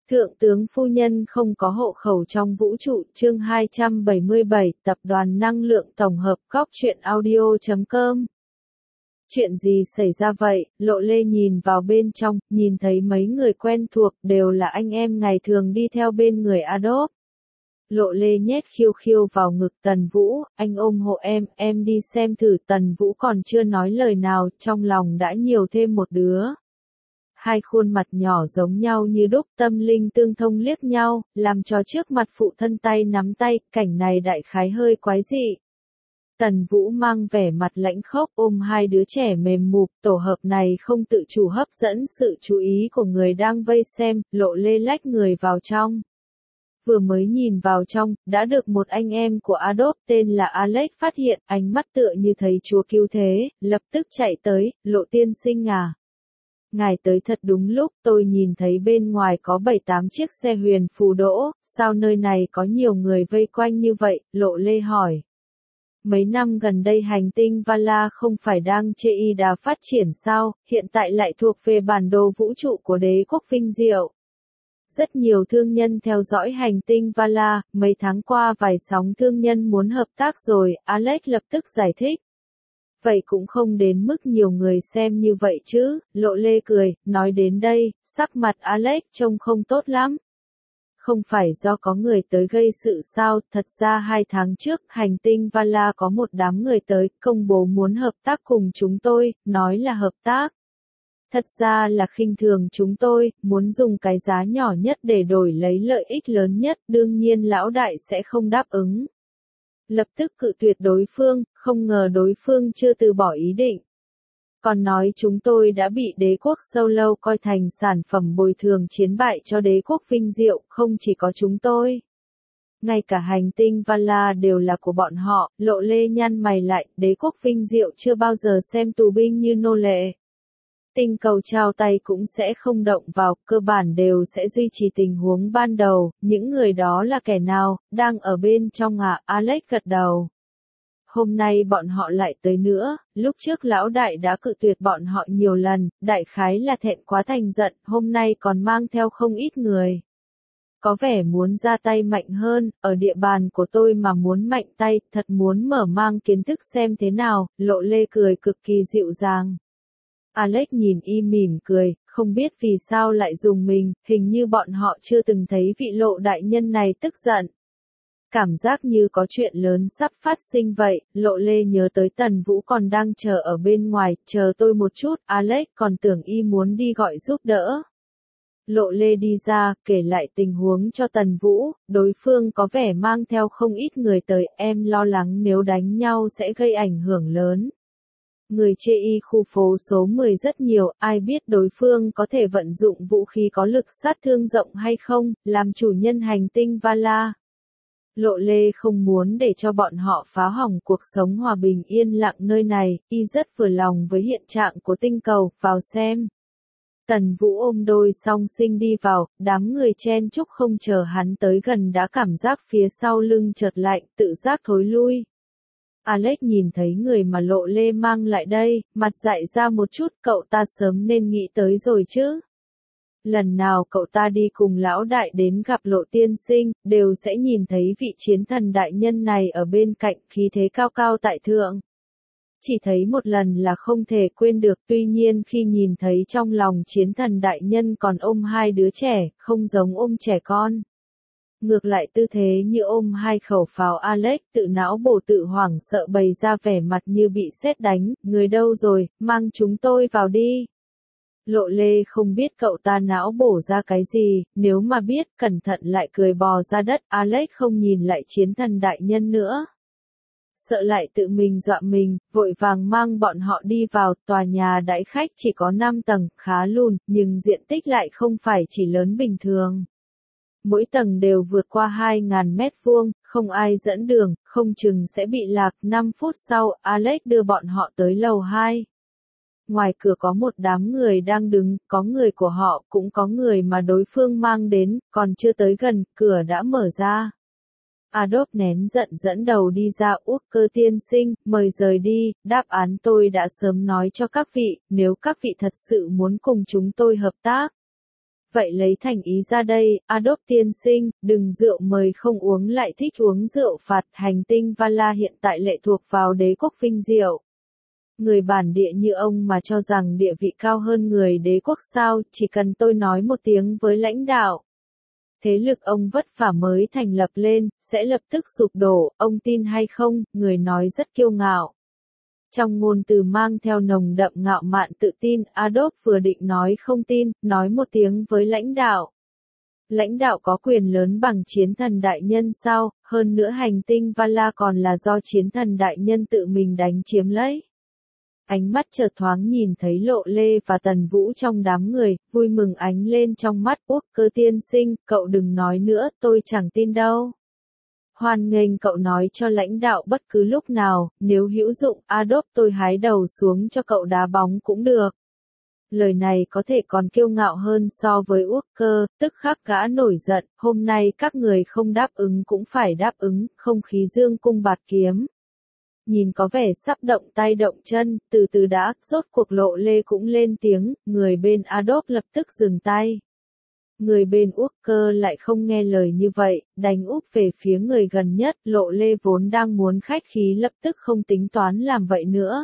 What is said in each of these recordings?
Thượng tướng phu nhân không có hộ khẩu trong vũ trụ, chương 277, tập đoàn năng lượng tổng hợp, góc truyện audio.com. Chuyện gì xảy ra vậy? Lộ Lê nhìn vào bên trong, nhìn thấy mấy người quen thuộc, đều là anh em ngày thường đi theo bên người Adolf. Lộ Lê nhét khiêu khiêu vào ngực Tần Vũ, anh ôm hộ em đi xem thử. Tần Vũ còn chưa nói lời nào, trong lòng đã nhiều thêm một đứa. Hai khuôn mặt nhỏ giống nhau như đúc, tâm linh tương thông liếc nhau, làm cho trước mặt phụ thân tay nắm tay, cảnh này đại khái hơi quái dị. Tần Vũ mang vẻ mặt lãnh khốc ôm hai đứa trẻ mềm mụp, tổ hợp này không tự chủ hấp dẫn sự chú ý của người đang vây xem. Lộ Lê lách người vào trong. Vừa mới nhìn vào trong, đã được một anh em của Adolf tên là Alex phát hiện, ánh mắt tựa như thấy Chúa cứu thế, lập tức chạy tới. Lộ tiên sinh à? Ngài tới thật đúng lúc, tôi nhìn thấy bên ngoài có 7-8 chiếc xe huyền phù đỗ, sao nơi này có nhiều người vây quanh như vậy? Lộ Lê hỏi. Mấy năm gần đây hành tinh Vala không phải đang chê y đà phát triển sao, hiện tại lại thuộc về bản đồ vũ trụ của đế quốc vinh diệu. Rất nhiều thương nhân theo dõi hành tinh Vala, mấy tháng qua vài sóng thương nhân muốn hợp tác rồi, Alex lập tức giải thích. Vậy cũng không đến mức nhiều người xem như vậy chứ, Lộ Lê cười, nói đến đây, sắc mặt Alex trông không tốt lắm. Không phải do có người tới gây sự sao, thật ra 2 tháng trước, hành tinh Vala có một đám người tới, công bố muốn hợp tác cùng chúng tôi, nói là hợp tác. Thật ra là khinh thường chúng tôi, muốn dùng cái giá nhỏ nhất để đổi lấy lợi ích lớn nhất, đương nhiên lão đại sẽ không đáp ứng. Lập tức cự tuyệt đối phương, không ngờ đối phương chưa từ bỏ ý định. Còn nói chúng tôi đã bị đế quốc Solo coi thành sản phẩm bồi thường chiến bại cho đế quốc vinh diệu, không chỉ có chúng tôi. Ngay cả hành tinh Vala đều là của bọn họ. Lộ Lê nhăn mày lại, đế quốc vinh diệu chưa bao giờ xem tù binh như nô lệ. Tinh cầu trao tay cũng sẽ không động vào, cơ bản đều sẽ duy trì tình huống ban đầu. Những người đó là kẻ nào, đang ở bên trong à? Alex gật đầu. Hôm nay bọn họ lại tới nữa, lúc trước lão đại đã cự tuyệt bọn họ nhiều lần, đại khái là thẹn quá thành giận, hôm nay còn mang theo không ít người. Có vẻ muốn ra tay mạnh hơn, ở địa bàn của tôi mà muốn mạnh tay, thật muốn mở mang kiến thức xem thế nào. Lộ Lê cười cực kỳ dịu dàng. Alex nhìn y mỉm cười, không biết vì sao lại dùng mình, hình như bọn họ chưa từng thấy vị Lộ đại nhân này tức giận. Cảm giác như có chuyện lớn sắp phát sinh vậy. Lộ Lê nhớ tới Tần Vũ còn đang chờ ở bên ngoài, chờ tôi một chút, Alex còn tưởng y muốn đi gọi giúp đỡ. Lộ Lê đi ra, kể lại tình huống cho Tần Vũ, đối phương có vẻ mang theo không ít người tới, em lo lắng nếu đánh nhau sẽ gây ảnh hưởng lớn. Người chê y khu phố số 10 rất nhiều, ai biết đối phương có thể vận dụng vũ khí có lực sát thương rộng hay không, làm chủ nhân hành tinh Vala. Lộ Lê không muốn để cho bọn họ phá hỏng cuộc sống hòa bình yên lặng nơi này, y rất vừa lòng với hiện trạng của tinh cầu, vào xem. Tần Vũ ôm đôi song sinh đi vào, đám người chen chúc không chờ hắn tới gần đã cảm giác phía sau lưng chợt lạnh, tự giác thối lui. Alex nhìn thấy người mà Lộ Lê mang lại đây, mặt dại ra một chút, cậu ta sớm nên nghĩ tới rồi chứ. Lần nào cậu ta đi cùng lão đại đến gặp Lộ tiên sinh, đều sẽ nhìn thấy vị chiến thần đại nhân này ở bên cạnh, khí thế cao cao tại thượng. Chỉ thấy một lần là không thể quên được, tuy nhiên khi nhìn thấy trong lòng chiến thần đại nhân còn ôm hai đứa trẻ, không giống ôm trẻ con. Ngược lại tư thế như ôm hai khẩu pháo. Alex tự não bổ tự hoảng sợ bày ra vẻ mặt như bị sét đánh, người đâu rồi, mang chúng tôi vào đi. Lộ Lê không biết cậu ta não bổ ra cái gì, nếu mà biết, cẩn thận lại cười bò ra đất. Alex không nhìn lại chiến thần đại nhân nữa. Sợ lại tự mình dọa mình, vội vàng mang bọn họ đi vào. Tòa nhà đãi khách chỉ có 5 tầng, khá lùn, nhưng diện tích lại không phải chỉ lớn bình thường. Mỗi tầng đều vượt qua 2.000 mét vuông, không ai dẫn đường, không chừng sẽ bị lạc. 5 phút sau, Alex đưa bọn họ tới lầu 2. Ngoài cửa có một đám người đang đứng, có người của họ, cũng có người mà đối phương mang đến, còn chưa tới gần, cửa đã mở ra. Adolf nén giận dẫn đầu đi ra. Úc Cơ tiên sinh, mời rời đi, đáp án tôi đã sớm nói cho các vị, nếu các vị thật sự muốn cùng chúng tôi hợp tác. Vậy lấy thành ý ra đây, Adolf tiên sinh, đừng rượu mời không uống lại thích uống rượu phạt, hành tinh Vala hiện tại lệ thuộc vào đế quốc vinh diệu. Người bản địa như ông mà cho rằng địa vị cao hơn người đế quốc sao, chỉ cần tôi nói một tiếng với lãnh đạo. Thế lực ông vất vả mới thành lập lên, sẽ lập tức sụp đổ, ông tin hay không, người nói rất kiêu ngạo. Trong ngôn từ mang theo nồng đậm ngạo mạn tự tin, Adolf vừa định nói không tin, nói một tiếng với lãnh đạo. Lãnh đạo có quyền lớn bằng chiến thần đại nhân sao, hơn nữa hành tinh Vala còn là do chiến thần đại nhân tự mình đánh chiếm lấy. Ánh mắt chợt thoáng nhìn thấy Lộ Lê và Tần Vũ trong đám người, vui mừng ánh lên trong mắt Quốc Cơ tiên sinh, cậu đừng nói nữa, tôi chẳng tin đâu. Hoan nghênh cậu nói cho lãnh đạo bất cứ lúc nào, nếu hữu dụng, Adolf tôi hái đầu xuống cho cậu đá bóng cũng được. Lời này có thể còn kiêu ngạo hơn so với Quốc Cơ, tức khắc gã nổi giận, hôm nay các người không đáp ứng cũng phải đáp ứng, không khí dương cung bạt kiếm. Nhìn có vẻ sắp động tay động chân, từ từ đã, rốt cuộc Lộ Lê cũng lên tiếng, người bên Adolf lập tức dừng tay. Người bên Quốc Cơ lại không nghe lời như vậy, đánh úp về phía người gần nhất, Lộ Lê vốn đang muốn khách khí lập tức không tính toán làm vậy nữa.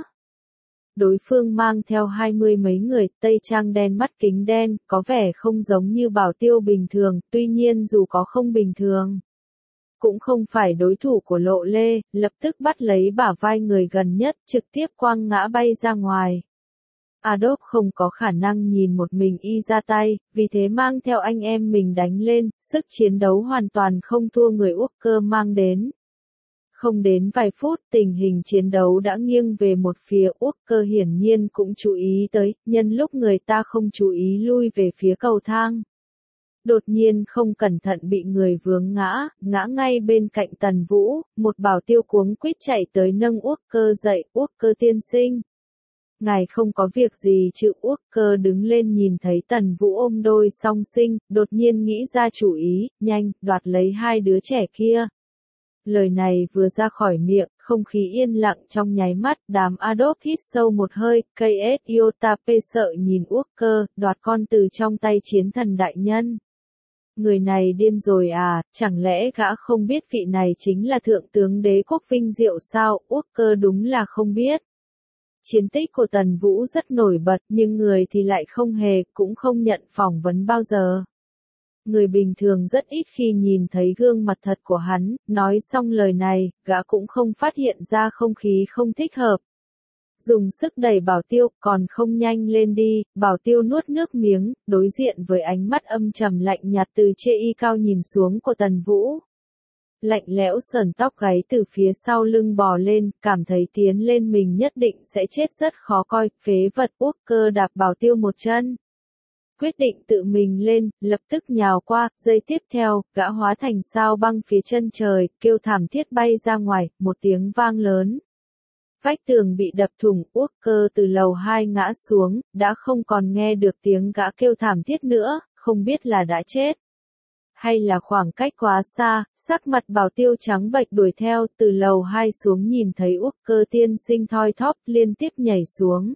Đối phương mang theo 20 mấy người, tây trang đen mắt kính đen, có vẻ không giống như Bảo Tiêu bình thường, tuy nhiên dù có không bình thường. Cũng không phải đối thủ của Lộ Lê, lập tức bắt lấy bả vai người gần nhất, trực tiếp quăng ngã bay ra ngoài. Adolf không có khả năng nhìn một mình y ra tay, vì thế mang theo anh em mình đánh lên, sức chiến đấu hoàn toàn không thua người Quốc Cơ mang đến. Không đến vài phút, tình hình chiến đấu đã nghiêng về một phía, Quốc Cơ hiển nhiên cũng chú ý tới, nhân lúc người ta không chú ý lui về phía cầu thang. Đột nhiên không cẩn thận bị người vướng ngã ngay bên cạnh Tần Vũ, một bảo tiêu cuống quýt chạy tới nâng Quốc Cơ dậy, Quốc Cơ tiên sinh. Ngài không có việc gì chứ? Quốc Cơ đứng lên nhìn thấy Tần Vũ ôm đôi song sinh, đột nhiên nghĩ ra chủ ý, nhanh, đoạt lấy hai đứa trẻ kia. Lời này vừa ra khỏi miệng, không khí yên lặng trong nháy mắt, đám Adolf hít sâu một hơi, KS Iotap sợ nhìn Quốc Cơ, đoạt con từ trong tay chiến thần đại nhân. Người này điên rồi à, chẳng lẽ gã không biết vị này chính là thượng tướng đế quốc vinh diệu sao? Quốc Cơ đúng là không biết. Chiến tích của Tần Vũ rất nổi bật, nhưng người thì lại không hề, cũng không nhận phỏng vấn bao giờ. Người bình thường rất ít khi nhìn thấy gương mặt thật của hắn, nói xong lời này, gã cũng không phát hiện ra không khí không thích hợp. Dùng sức đẩy Bảo Tiêu, còn không nhanh lên đi, Bảo Tiêu nuốt nước miếng, đối diện với ánh mắt âm trầm lạnh nhạt từ trên y cao nhìn xuống của Tần Vũ. Lạnh lẽo sờn tóc gáy từ phía sau lưng bò lên, cảm thấy tiến lên mình nhất định sẽ chết rất khó coi, phế vật. Quốc Cơ đạp Bảo Tiêu một chân. Quyết định tự mình lên, lập tức nhào qua, giây tiếp theo, gã hóa thành sao băng phía chân trời, kêu thảm thiết bay ra ngoài, một tiếng vang lớn. Vách tường bị đập thủng, Quốc Cơ từ lầu 2 ngã xuống, đã không còn nghe được tiếng gã kêu thảm thiết nữa, không biết là đã chết. Hay là khoảng cách quá xa, sắc mặt Bảo Tiêu trắng bệch đuổi theo, từ lầu 2 xuống nhìn thấy Quốc Cơ tiên sinh thoi thóp liên tiếp nhảy xuống.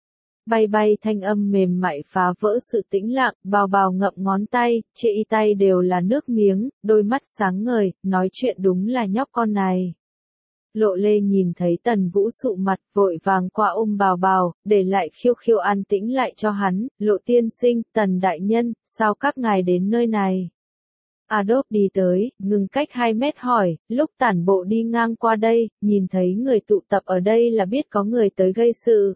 Bay bay thanh âm mềm mại phá vỡ sự tĩnh lặng, bào bào ngậm ngón tay, trên y tay đều là nước miếng, đôi mắt sáng ngời, nói chuyện đúng là nhóc con này. Lộ Lê nhìn thấy Tần Vũ sụ mặt, vội vàng qua ôm bào bào, để lại khiêu khiêu an tĩnh lại cho hắn, Lộ tiên sinh, Tần đại nhân, sao các ngài đến nơi này? Adolf đi tới, ngừng cách 2 mét hỏi, lúc tản bộ đi ngang qua đây, nhìn thấy người tụ tập ở đây là biết có người tới gây sự.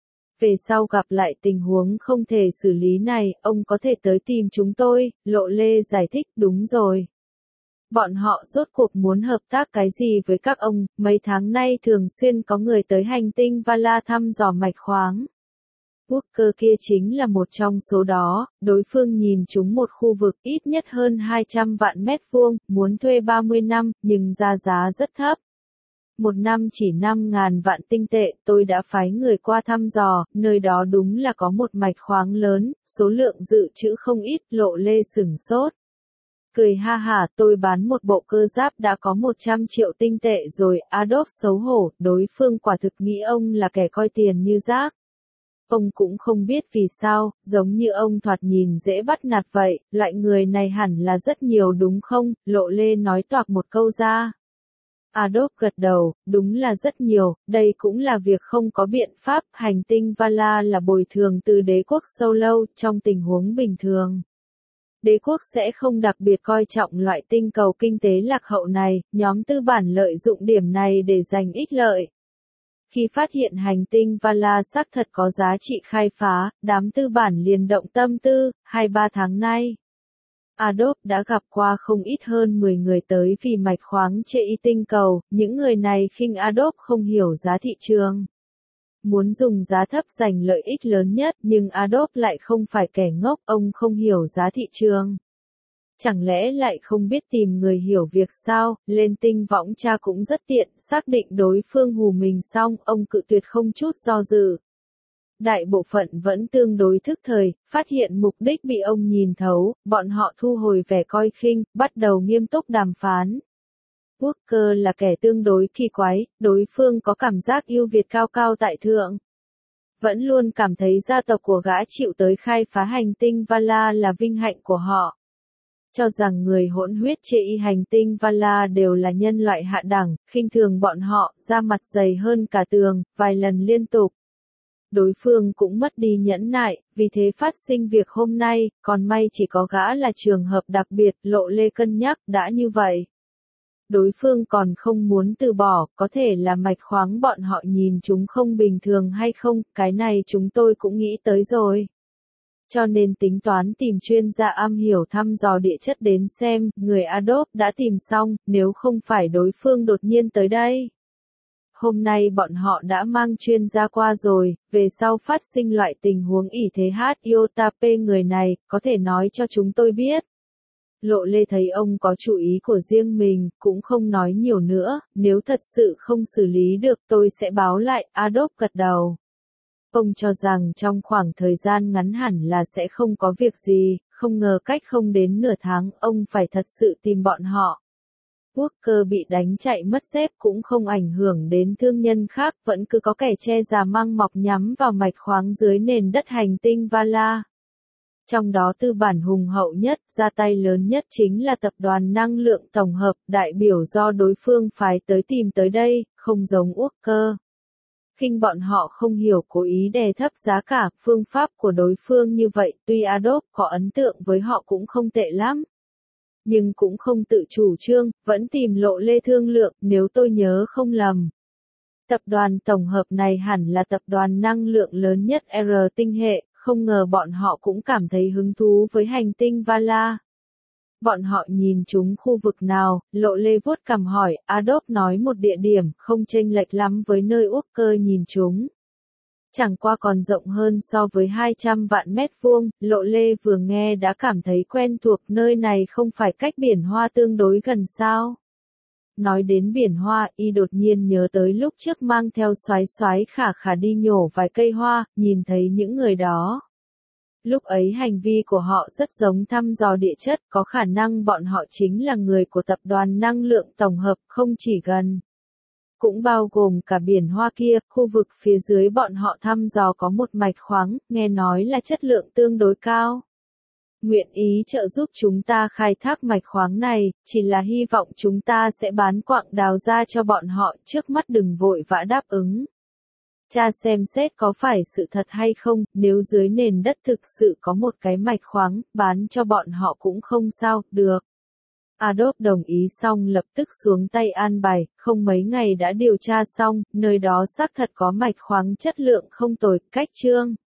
Về sau gặp lại tình huống không thể xử lý này, ông có thể tới tìm chúng tôi, Lộ Lê giải thích, đúng rồi. Bọn họ rốt cuộc muốn hợp tác cái gì với các ông, mấy tháng nay thường xuyên có người tới hành tinh Vala thăm dò mạch khoáng. Quốc Cơ kia chính là một trong số đó, đối phương nhìn chúng một khu vực ít nhất hơn 200 vạn mét vuông, muốn thuê 30 năm, nhưng giá rất thấp. Một năm chỉ 5.000 vạn tinh tệ, tôi đã phái người qua thăm dò, nơi đó đúng là có một mạch khoáng lớn, số lượng dự trữ không ít, Lộ Lê sửng sốt. Cười ha hả, tôi bán một bộ cơ giáp đã có 100 triệu tinh tệ rồi, Adolf xấu hổ, đối phương quả thực nghĩ ông là kẻ coi tiền như rác. Ông cũng không biết vì sao, giống như ông thoạt nhìn dễ bắt nạt vậy, loại người này hẳn là rất nhiều đúng không? Lộ Lê nói toạc một câu ra. Adolf gật đầu, đúng là rất nhiều, đây cũng là việc không có biện pháp, hành tinh Vala là bồi thường từ đế quốc sâu lâu, trong tình huống bình thường. Đế quốc sẽ không đặc biệt coi trọng loại tinh cầu kinh tế lạc hậu này, nhóm tư bản lợi dụng điểm này để giành ích lợi. Khi phát hiện hành tinh Vala xác thật có giá trị khai phá, đám tư bản liền động tâm tư, 2-3 tháng nay. Adolf đã gặp qua không ít hơn 10 người tới vì mạch khoáng chệ y tinh cầu, những người này khinh Adolf không hiểu giá thị trường. Muốn dùng giá thấp giành lợi ích lớn nhất, nhưng Adolf lại không phải kẻ ngốc, ông không hiểu giá thị trường. Chẳng lẽ lại không biết tìm người hiểu việc sao, lên tinh võng tra cũng rất tiện, xác định đối phương hù mình xong, ông cự tuyệt không chút do dự. Đại bộ phận vẫn tương đối thức thời, phát hiện mục đích bị ông nhìn thấu, bọn họ thu hồi vẻ coi khinh, bắt đầu nghiêm túc đàm phán. Walker là kẻ tương đối kỳ quái, đối phương có cảm giác ưu việt cao cao tại thượng. Vẫn luôn cảm thấy gia tộc của gã chịu tới khai phá hành tinh Vala là vinh hạnh của họ. Cho rằng người hỗn huyết chệ y hành tinh Vala đều là nhân loại hạ đẳng, khinh thường bọn họ, da mặt dày hơn cả tường, vài lần liên tục. Đối phương cũng mất đi nhẫn nại, vì thế phát sinh việc hôm nay, còn may chỉ có gã là trường hợp đặc biệt, Lộ Lê cân nhắc, đã như vậy. Đối phương còn không muốn từ bỏ, có thể là mạch khoáng bọn họ nhìn chúng không bình thường hay không, cái này chúng tôi cũng nghĩ tới rồi. Cho nên tính toán tìm chuyên gia am hiểu thăm dò địa chất đến xem, người Adolf đã tìm xong, nếu không phải đối phương đột nhiên tới đây. Hôm nay bọn họ đã mang chuyên gia qua rồi, về sau phát sinh loại tình huống ỷ thế hát iota p người này, có thể nói cho chúng tôi biết. Lộ Lê thấy ông có chủ ý của riêng mình, cũng không nói nhiều nữa, nếu thật sự không xử lý được tôi sẽ báo lại, Adolf gật đầu. Ông cho rằng trong khoảng thời gian ngắn hẳn là sẽ không có việc gì, không ngờ cách không đến nửa tháng, ông phải thật sự tìm bọn họ. Walker bị đánh chạy mất dép cũng không ảnh hưởng đến thương nhân khác, vẫn cứ có kẻ che giả mang mọc nhắm vào mạch khoáng dưới nền đất hành tinh Vala. Trong đó tư bản hùng hậu nhất, ra tay lớn nhất chính là tập đoàn năng lượng tổng hợp, đại biểu do đối phương phái tới tìm tới đây, không giống Walker. Khinh bọn họ không hiểu cố ý đè thấp giá cả, phương pháp của đối phương như vậy, tuy Adolf có ấn tượng với họ cũng không tệ lắm. Nhưng cũng không tự chủ trương, vẫn tìm Lộ Lê thương lượng, nếu tôi nhớ không lầm. Tập đoàn tổng hợp này hẳn là tập đoàn năng lượng lớn nhất R tinh hệ, không ngờ bọn họ cũng cảm thấy hứng thú với hành tinh Vala. Bọn họ nhìn chúng khu vực nào, Lộ Lê vuốt cằm hỏi, Adolf nói một địa điểm, không chênh lệch lắm với nơi Walker nhìn chúng. Chẳng qua còn rộng hơn so với 200 vạn mét vuông, Lộ Lê vừa nghe đã cảm thấy quen thuộc, nơi này không phải cách biển Hoa tương đối gần sao. Nói đến biển Hoa, y đột nhiên nhớ tới lúc trước mang theo soái soái khả khả đi nhổ vài cây hoa, nhìn thấy những người đó. Lúc ấy hành vi của họ rất giống thăm dò địa chất, có khả năng bọn họ chính là người của tập đoàn năng lượng tổng hợp, không chỉ gần. Cũng bao gồm cả biển Hoa kia, khu vực phía dưới bọn họ thăm dò có một mạch khoáng, nghe nói là chất lượng tương đối cao. Nguyện ý trợ giúp chúng ta khai thác mạch khoáng này, chỉ là hy vọng chúng ta sẽ bán quặng đào ra cho bọn họ, trước mắt đừng vội vã đáp ứng. Cha xem xét có phải sự thật hay không, nếu dưới nền đất thực sự có một cái mạch khoáng, bán cho bọn họ cũng không sao, được. Adolf đồng ý xong lập tức xuống tay an bài, không mấy ngày đã điều tra xong, nơi đó xác thật có mạch khoáng chất lượng không tồi, cách chương.